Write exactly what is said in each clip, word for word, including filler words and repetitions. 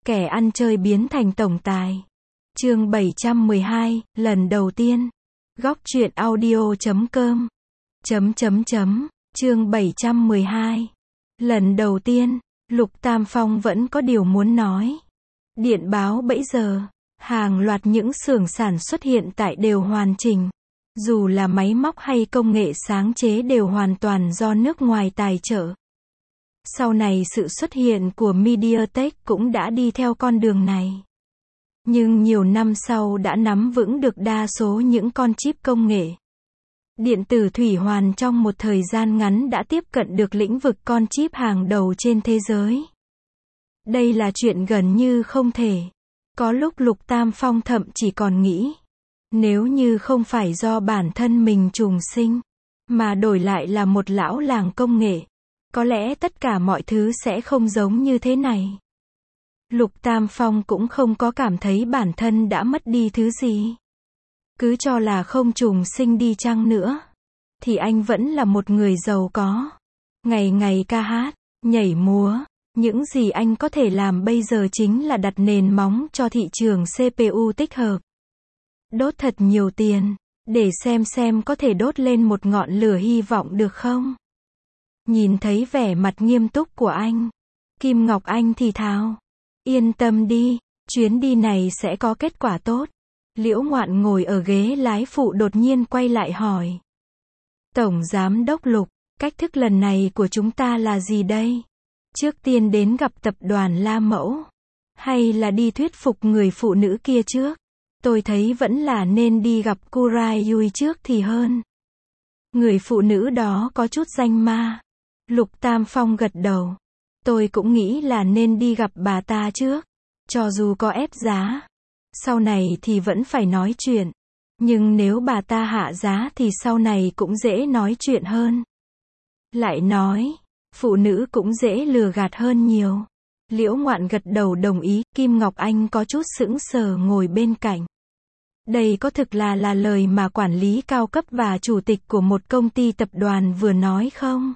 Kẻ ăn chơi biến thành tổng tài. Chương bảy trăm mười hai, lần đầu tiên. Góc truyện audio chấm com. Chấm chấm chấm, chương bảy trăm mười hai. Lần đầu tiên, Lục Tam Phong vẫn có điều muốn nói. Điện báo bấy giờ, hàng loạt những xưởng sản xuất hiện tại đều hoàn chỉnh. Dù là máy móc hay công nghệ sáng chế đều hoàn toàn do nước ngoài tài trợ. Sau này sự xuất hiện của MediaTek cũng đã đi theo con đường này. Nhưng nhiều năm sau đã nắm vững được đa số những con chip công nghệ. Điện tử thủy hoàn trong một thời gian ngắn đã tiếp cận được lĩnh vực con chip hàng đầu trên thế giới. Đây là chuyện gần như không thể. Có lúc Lục Tam Phong thậm chỉ còn nghĩ, nếu như không phải do bản thân mình trùng sinh, mà đổi lại là một lão làng công nghệ, có lẽ tất cả mọi thứ sẽ không giống như thế này. Lục Tam Phong cũng không có cảm thấy bản thân đã mất đi thứ gì. Cứ cho là không trùng sinh đi chăng nữa, thì anh vẫn là một người giàu có. Ngày ngày ca hát, nhảy múa, những gì anh có thể làm bây giờ chính là đặt nền móng cho thị trường xê pê u tích hợp. Đốt thật nhiều tiền, để xem xem có thể đốt lên một ngọn lửa hy vọng được không? Nhìn thấy vẻ mặt nghiêm túc của anh, Kim Ngọc Anh thì thào, yên tâm đi, chuyến đi này sẽ có kết quả tốt. Liễu Ngoạn ngồi ở ghế lái phụ đột nhiên quay lại hỏi. Tổng Giám đốc Lục, cách thức lần này của chúng ta là gì đây? Trước tiên đến gặp tập đoàn La Mẫu, hay là đi thuyết phục người phụ nữ kia trước? Tôi thấy vẫn là nên đi gặp Kurai Yui trước thì hơn. Người phụ nữ đó có chút danh ma. Lục Tam Phong gật đầu. Tôi cũng nghĩ là nên đi gặp bà ta trước. Cho dù có ép giá, sau này thì vẫn phải nói chuyện. Nhưng nếu bà ta hạ giá thì sau này cũng dễ nói chuyện hơn. Lại nói, phụ nữ cũng dễ lừa gạt hơn nhiều. Liễu Ngoạn gật đầu đồng ý. Kim Ngọc Anh có chút sững sờ ngồi bên cạnh. Đây có thực là là lời mà quản lý cao cấp và chủ tịch của một công ty tập đoàn vừa nói không?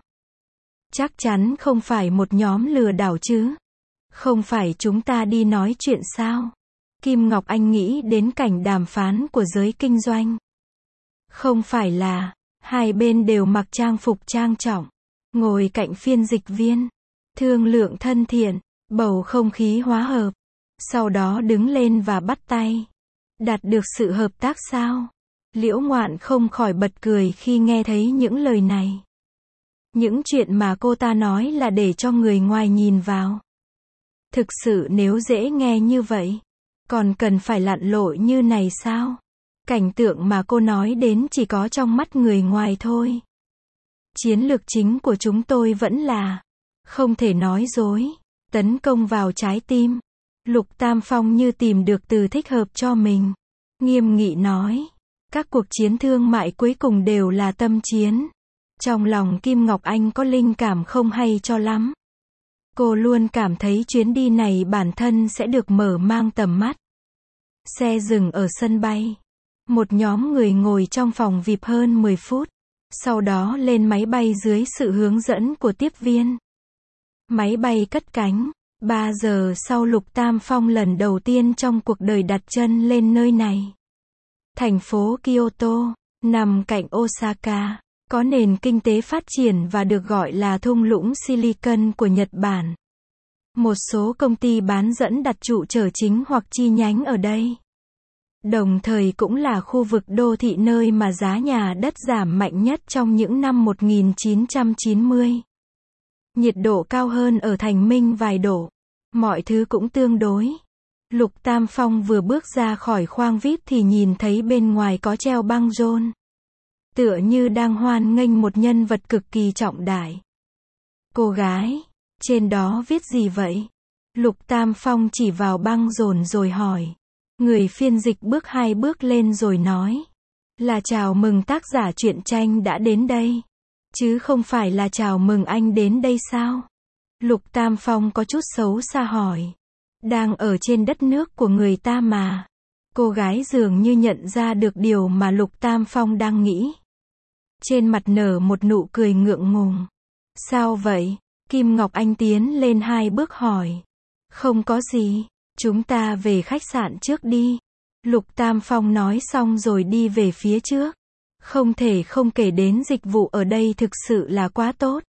Chắc chắn không phải một nhóm lừa đảo chứ? Không phải chúng ta đi nói chuyện sao? Kim Ngọc Anh nghĩ đến cảnh đàm phán của giới kinh doanh. Không phải là, hai bên đều mặc trang phục trang trọng, ngồi cạnh phiên dịch viên, thương lượng thân thiện, bầu không khí hòa hợp, sau đó đứng lên và bắt tay. Đạt được sự hợp tác sao? Liễu Ngoạn không khỏi bật cười khi nghe thấy những lời này. Những chuyện mà cô ta nói là để cho người ngoài nhìn vào. Thực sự nếu dễ nghe như vậy, còn cần phải lặn lội như này sao? Cảnh tượng mà cô nói đến chỉ có trong mắt người ngoài thôi. Chiến lược chính của chúng tôi vẫn là không thể nói dối, tấn công vào trái tim. Lục Tam Phong như tìm được từ thích hợp cho mình. Nghiêm nghị nói, các cuộc chiến thương mại cuối cùng đều là tâm chiến. Trong lòng Kim Ngọc Anh có linh cảm không hay cho lắm. Cô luôn cảm thấy chuyến đi này bản thân sẽ được mở mang tầm mắt. Xe dừng ở sân bay. Một nhóm người ngồi trong phòng vi ai pi hơn mười phút. Sau đó lên máy bay dưới sự hướng dẫn của tiếp viên. Máy bay cất cánh. Ba giờ sau Lục Tam Phong lần đầu tiên trong cuộc đời đặt chân lên nơi này. Thành phố Kyoto, nằm cạnh Osaka, có nền kinh tế phát triển và được gọi là thung lũng Silicon của Nhật Bản. Một số công ty bán dẫn đặt trụ sở chính hoặc chi nhánh ở đây. Đồng thời cũng là khu vực đô thị nơi mà giá nhà đất giảm mạnh nhất trong những năm một nghìn chín trăm chín mươi. Nhiệt độ cao hơn ở Thành Minh vài độ. Mọi thứ cũng tương đối. Lục Tam Phong vừa bước ra khỏi khoang vi ai pi thì nhìn thấy bên ngoài có treo băng rôn. Tựa như đang hoan nghênh một nhân vật cực kỳ trọng đại. Cô gái, trên đó viết gì vậy? Lục Tam Phong chỉ vào băng rôn rồi hỏi. Người phiên dịch bước hai bước lên rồi nói. Là chào mừng tác giả truyện tranh đã đến đây. Chứ không phải là chào mừng anh đến đây sao? Lục Tam Phong có chút xấu xa hỏi. Đang ở trên đất nước của người ta mà. Cô gái dường như nhận ra được điều mà Lục Tam Phong đang nghĩ. Trên mặt nở một nụ cười ngượng ngùng. Sao vậy? Kim Ngọc Anh tiến lên hai bước hỏi. Không có gì. Chúng ta về khách sạn trước đi. Lục Tam Phong nói xong rồi đi về phía trước. Không thể không kể đến dịch vụ ở đây thực sự là quá tốt.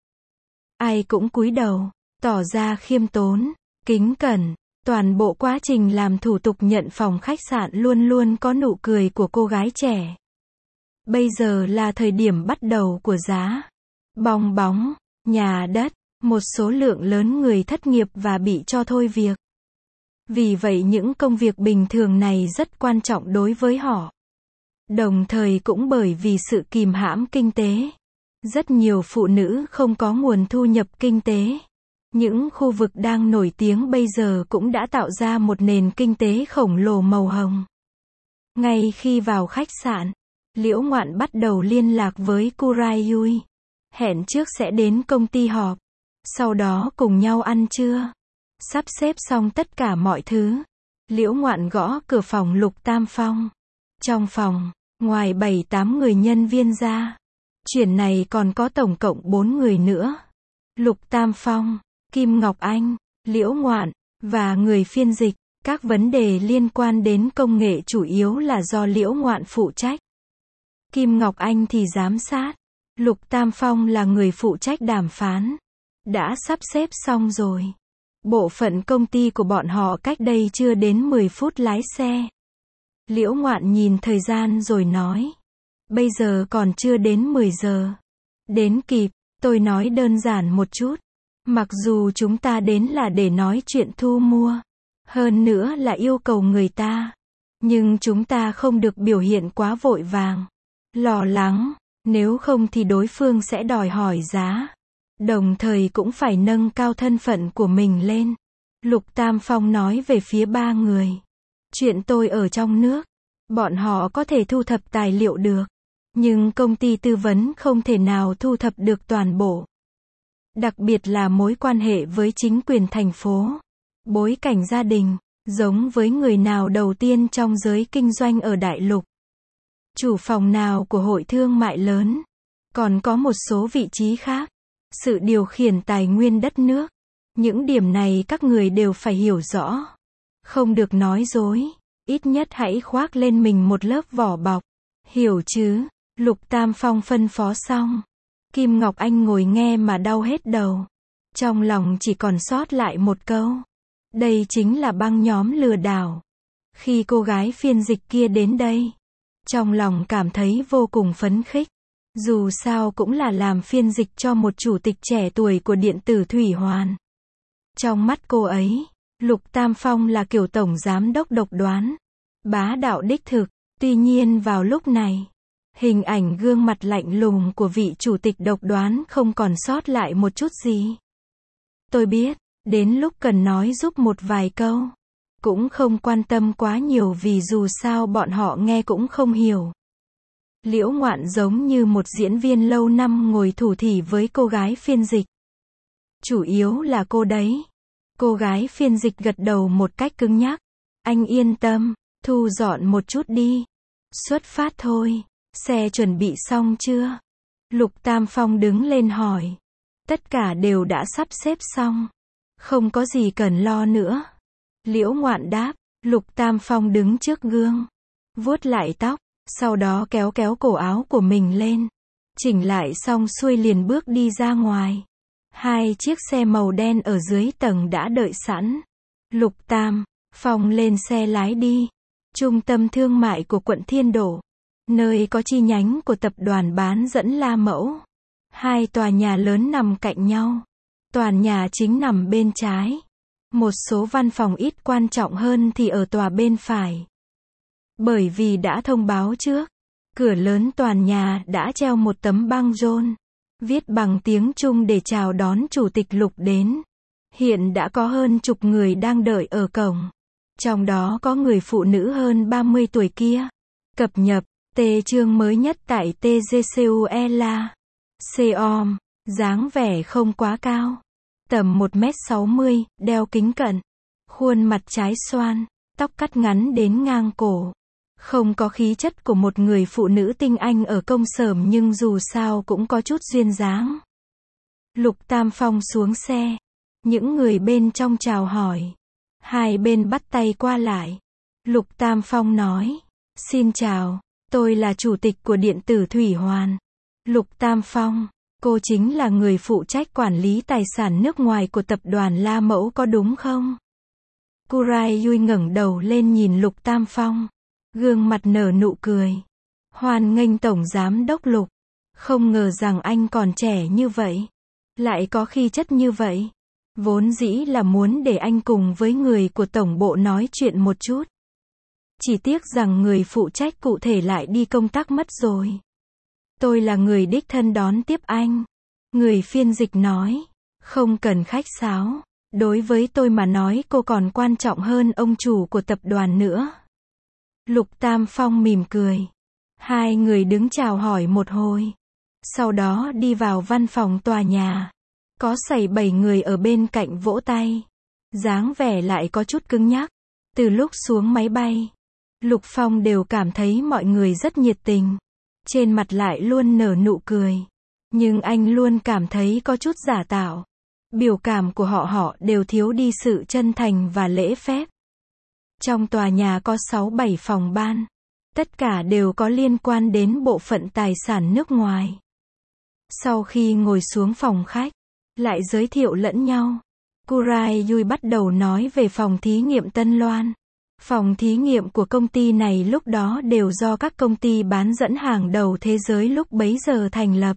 Ai cũng cúi đầu, tỏ ra khiêm tốn, kính cẩn. Toàn bộ quá trình làm thủ tục nhận phòng khách sạn luôn luôn có nụ cười của cô gái trẻ. Bây giờ là thời điểm bắt đầu của giá bong bóng, nhà đất, một số lượng lớn người thất nghiệp và bị cho thôi việc. Vì vậy những công việc bình thường này rất quan trọng đối với họ. Đồng thời cũng bởi vì sự kìm hãm kinh tế. Rất nhiều phụ nữ không có nguồn thu nhập kinh tế. Những khu vực đang nổi tiếng bây giờ cũng đã tạo ra một nền kinh tế khổng lồ màu hồng. Ngay khi vào khách sạn, Liễu Ngoạn bắt đầu liên lạc với Kurayui. Hẹn trước sẽ đến công ty họp. Sau đó cùng nhau ăn trưa. Sắp xếp xong tất cả mọi thứ. Liễu Ngoạn gõ cửa phòng Lục Tam Phong. Trong phòng, ngoài bảy tám người nhân viên ra, chuyển này còn có tổng cộng bốn người nữa. Lục Tam Phong, Kim Ngọc Anh, Liễu Ngoạn, và người phiên dịch. Các vấn đề liên quan đến công nghệ chủ yếu là do Liễu Ngoạn phụ trách. Kim Ngọc Anh thì giám sát. Lục Tam Phong là người phụ trách đàm phán. Đã sắp xếp xong rồi. Bộ phận công ty của bọn họ cách đây chưa đến mười phút lái xe. Liễu Ngoạn nhìn thời gian rồi nói. Bây giờ còn chưa đến mười giờ. Đến kịp, tôi nói đơn giản một chút. Mặc dù chúng ta đến là để nói chuyện thu mua. Hơn nữa là yêu cầu người ta. Nhưng chúng ta không được biểu hiện quá vội vàng. Lo lắng. Nếu không thì đối phương sẽ đòi hỏi giá. Đồng thời cũng phải nâng cao thân phận của mình lên. Lục Tam Phong nói về phía ba người. Chuyện tôi ở trong nước. Bọn họ có thể thu thập tài liệu được. Nhưng công ty tư vấn không thể nào thu thập được toàn bộ. Đặc biệt là mối quan hệ với chính quyền thành phố. Bối cảnh gia đình, giống với người nào đầu tiên trong giới kinh doanh ở Đại Lục. Chủ phòng nào của hội thương mại lớn. Còn có một số vị trí khác. Sự điều khiển tài nguyên đất nước. Những điểm này các người đều phải hiểu rõ. Không được nói dối. Ít nhất hãy khoác lên mình một lớp vỏ bọc. Hiểu chứ? Lục Tam Phong phân phó xong. Kim Ngọc Anh ngồi nghe mà đau hết đầu. Trong lòng chỉ còn sót lại một câu. Đây chính là băng nhóm lừa đảo. Khi cô gái phiên dịch kia đến đây, trong lòng cảm thấy vô cùng phấn khích. Dù sao cũng là làm phiên dịch cho một chủ tịch trẻ tuổi của điện tử Thủy Hoàn. Trong mắt cô ấy, Lục Tam Phong là kiểu tổng giám đốc độc đoán, bá đạo đích thực. Tuy nhiên vào lúc này, hình ảnh gương mặt lạnh lùng của vị chủ tịch độc đoán không còn sót lại một chút gì. Tôi biết, đến lúc cần nói giúp một vài câu. Cũng không quan tâm quá nhiều vì dù sao bọn họ nghe cũng không hiểu. Liễu Ngoạn giống như một diễn viên lâu năm ngồi thủ thỉ với cô gái phiên dịch. Chủ yếu là cô đấy. Cô gái phiên dịch gật đầu một cách cứng nhắc. Anh yên tâm, thu dọn một chút đi. Xuất phát thôi. Xe chuẩn bị xong chưa? Lục Tam Phong đứng lên hỏi. Tất cả đều đã sắp xếp xong. Không có gì cần lo nữa. Liễu Ngoạn đáp. Lục Tam Phong đứng trước gương. Vuốt lại tóc. Sau đó kéo kéo cổ áo của mình lên. Chỉnh lại xong xuôi liền bước đi ra ngoài. Hai chiếc xe màu đen ở dưới tầng đã đợi sẵn. Lục Tam Phong lên xe lái đi. Trung tâm thương mại của quận Thiên Đổ. Nơi có chi nhánh của tập đoàn bán dẫn La Mẫu. Hai tòa nhà lớn nằm cạnh nhau. Tòa nhà chính nằm bên trái. Một số văn phòng ít quan trọng hơn thì ở tòa bên phải. Bởi vì đã thông báo trước, cửa lớn tòa nhà đã treo một tấm băng rôn, viết bằng tiếng Trung để chào đón Chủ tịch Lục đến. Hiện đã có hơn chục người đang đợi ở cổng. Trong đó có người phụ nữ hơn ba mươi tuổi kia. Cập nhật, T chương mới nhất tại tê giê xê u e là xê o em, dáng vẻ không quá cao. Tầm một mét sáu mươi, đeo kính cận. Khuôn mặt trái xoan, tóc cắt ngắn đến ngang cổ. Không có khí chất của một người phụ nữ tinh anh ở công xởm nhưng dù sao cũng có chút duyên dáng. Lục Tam Phong xuống xe. Những người bên trong chào hỏi. Hai bên bắt tay qua lại. Lục Tam Phong nói, xin chào, tôi là chủ tịch của điện tử Thủy Hoàn. Lục Tam Phong, cô chính là người phụ trách quản lý tài sản nước ngoài của tập đoàn La Mẫu có đúng không? Kurai Yui ngẩng đầu lên nhìn Lục Tam Phong, gương mặt nở nụ cười. Hoan nghênh Tổng Giám đốc Lục, không ngờ rằng anh còn trẻ như vậy, lại có khí chất như vậy. Vốn dĩ là muốn để anh cùng với người của tổng bộ nói chuyện một chút. Chỉ tiếc rằng người phụ trách cụ thể lại đi công tác mất rồi. Tôi là người đích thân đón tiếp anh. Người phiên dịch nói, không cần khách sáo. Đối với tôi mà nói cô còn quan trọng hơn ông chủ của tập đoàn nữa. Lục Tam Phong mỉm cười. Hai người đứng chào hỏi một hồi. Sau đó đi vào văn phòng tòa nhà. Có sẩy bảy người ở bên cạnh vỗ tay. Dáng vẻ lại có chút cứng nhắc. Từ lúc xuống máy bay, Lục Phong đều cảm thấy mọi người rất nhiệt tình. Trên mặt lại luôn nở nụ cười. Nhưng anh luôn cảm thấy có chút giả tạo. Biểu cảm của họ họ đều thiếu đi sự chân thành và lễ phép. Trong tòa nhà có sáu bảy phòng ban. Tất cả đều có liên quan đến bộ phận tài sản nước ngoài. Sau khi ngồi xuống phòng khách, lại giới thiệu lẫn nhau. Kurai Yui bắt đầu nói về phòng thí nghiệm Tân Loan. Phòng thí nghiệm của công ty này lúc đó đều do các công ty bán dẫn hàng đầu thế giới lúc bấy giờ thành lập.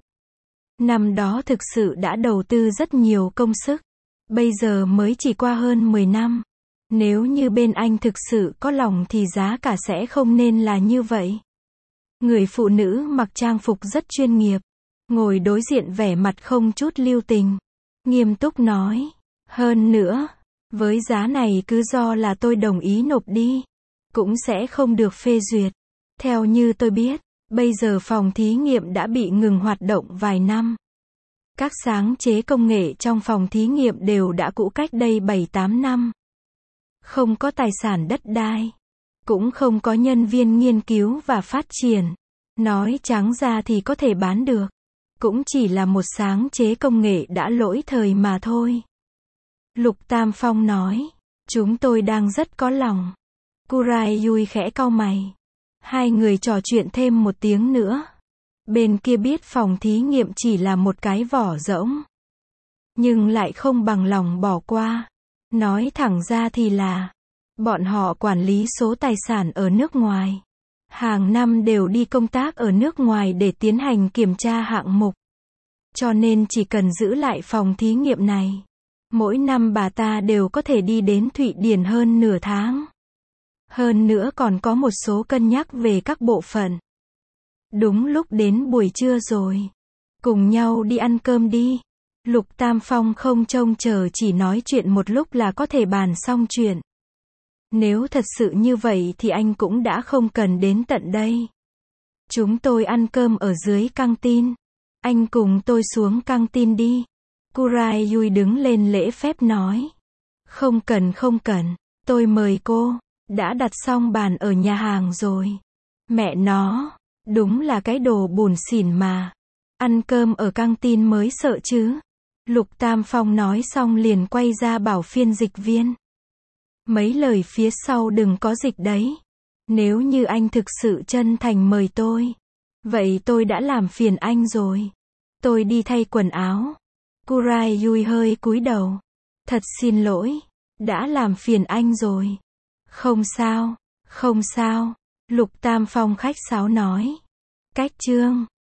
Năm đó thực sự đã đầu tư rất nhiều công sức. Bây giờ mới chỉ qua hơn mười năm. Nếu như bên anh thực sự có lòng thì giá cả sẽ không nên là như vậy. Người phụ nữ mặc trang phục rất chuyên nghiệp. Ngồi đối diện vẻ mặt không chút lưu tình. Nghiêm túc nói. Hơn nữa, với giá này cứ do là tôi đồng ý nộp đi, cũng sẽ không được phê duyệt. Theo như tôi biết, bây giờ phòng thí nghiệm đã bị ngừng hoạt động vài năm. Các sáng chế công nghệ trong phòng thí nghiệm đều đã cũ cách đây bảy tám năm. Không có tài sản đất đai, cũng không có nhân viên nghiên cứu và phát triển. Nói trắng ra thì có thể bán được. Cũng chỉ là một sáng chế công nghệ đã lỗi thời mà thôi. Lục Tam Phong nói, chúng tôi đang rất có lòng. Kurai Yui khẽ cau mày. Hai người trò chuyện thêm một tiếng nữa. Bên kia biết phòng thí nghiệm chỉ là một cái vỏ rỗng. Nhưng lại không bằng lòng bỏ qua. Nói thẳng ra thì là, bọn họ quản lý số tài sản ở nước ngoài. Hàng năm đều đi công tác ở nước ngoài để tiến hành kiểm tra hạng mục. Cho nên chỉ cần giữ lại phòng thí nghiệm này, mỗi năm bà ta đều có thể đi đến Thụy Điển hơn nửa tháng. Hơn nữa còn có một số cân nhắc về các bộ phận. Đúng lúc đến buổi trưa rồi. Cùng nhau đi ăn cơm đi. Lục Tam Phong không trông chờ chỉ nói chuyện một lúc là có thể bàn xong chuyện. Nếu thật sự như vậy thì anh cũng đã không cần đến tận đây. Chúng tôi ăn cơm ở dưới căng tin. Anh cùng tôi xuống căng tin đi. Kurai Yui đứng lên lễ phép nói. Không cần không cần, tôi mời cô. Đã đặt xong bàn ở nhà hàng rồi. Mẹ nó, đúng là cái đồ bùn xỉn mà. Ăn cơm ở căng tin mới sợ chứ. Lục Tam Phong nói xong liền quay ra bảo phiên dịch viên. Mấy lời phía sau đừng có dịch đấy. Nếu như anh thực sự chân thành mời tôi, vậy tôi đã làm phiền anh rồi. Tôi đi thay quần áo. Kurai Yui hơi cúi đầu. Thật xin lỗi, đã làm phiền anh rồi. Không sao, không sao. Lục Tam Phong khách sáo nói. Cách chương